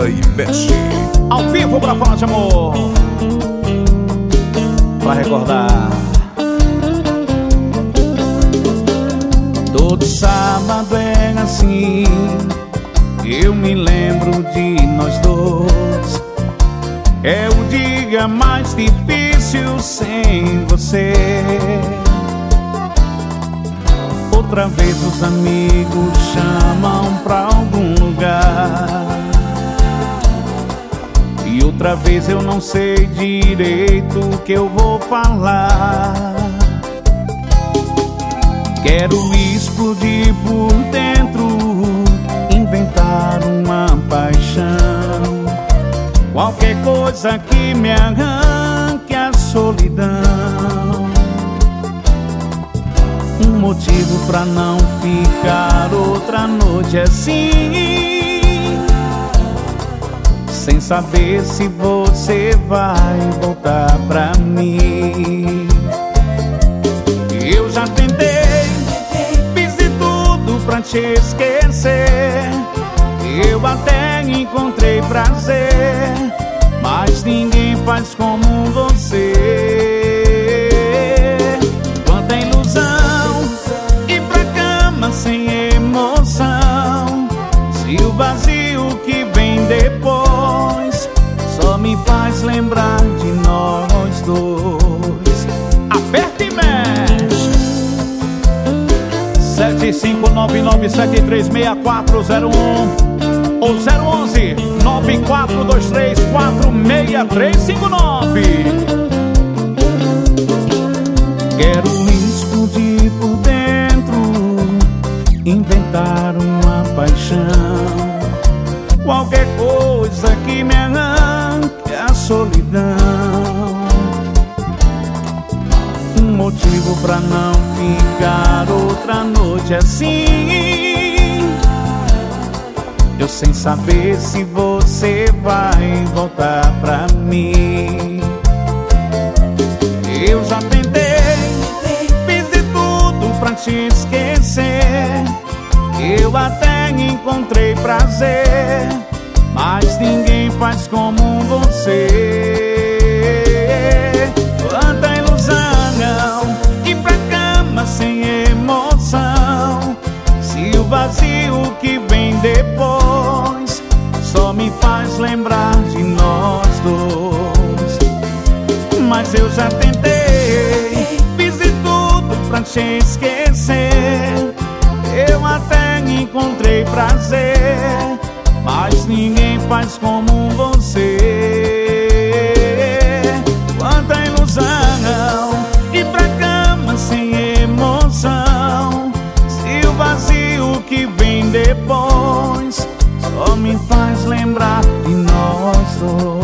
Manda e mexe. Ao vivo pra falar de amor, pra recordar. Todo sábado é assim, eu me lembro de nós dois. É o dia mais difícil sem você. Outra vez os amigos chamam pra algum lugar, e outra vez eu não sei direito o que eu vou falar. Quero explodir por dentro, inventar uma paixão, qualquer coisa que me arranque a solidão. Um motivo pra não ficar outra noite assim, sem saber se você vai voltar pra mim. Eu já tentei, fiz de tudo pra te esquecer. Eu até encontrei prazer, mas ninguém faz como você. Quanta ilusão, ir pra cama sem emoção. Se o vazio que vem depois só me faz lembrar de nós dois. Aperta e mexe. 75997364001 ou 011 94234639. Quero explodir por dentro, inventar uma paixão, qualquer coisa que me arranque a solidão. Um motivo pra não ficar outra noite assim, eu sem saber se você vai voltar pra mim. Eu já tentei, fiz de tudo pra te esquecer. Eu até encontrei prazer, mas ninguém faz como você. Quanta ilusão, ir pra cama sem emoção. Se o vazio que vem depois só me faz lembrar de nós dois. Mas eu já tentei, fiz de tudo pra te esquecer. Eu até encontrei prazer, mas ninguém faz como você. Quanta ilusão, ir pra cama sem emoção. Se o vazio que vem depois só me faz lembrar de nós dois.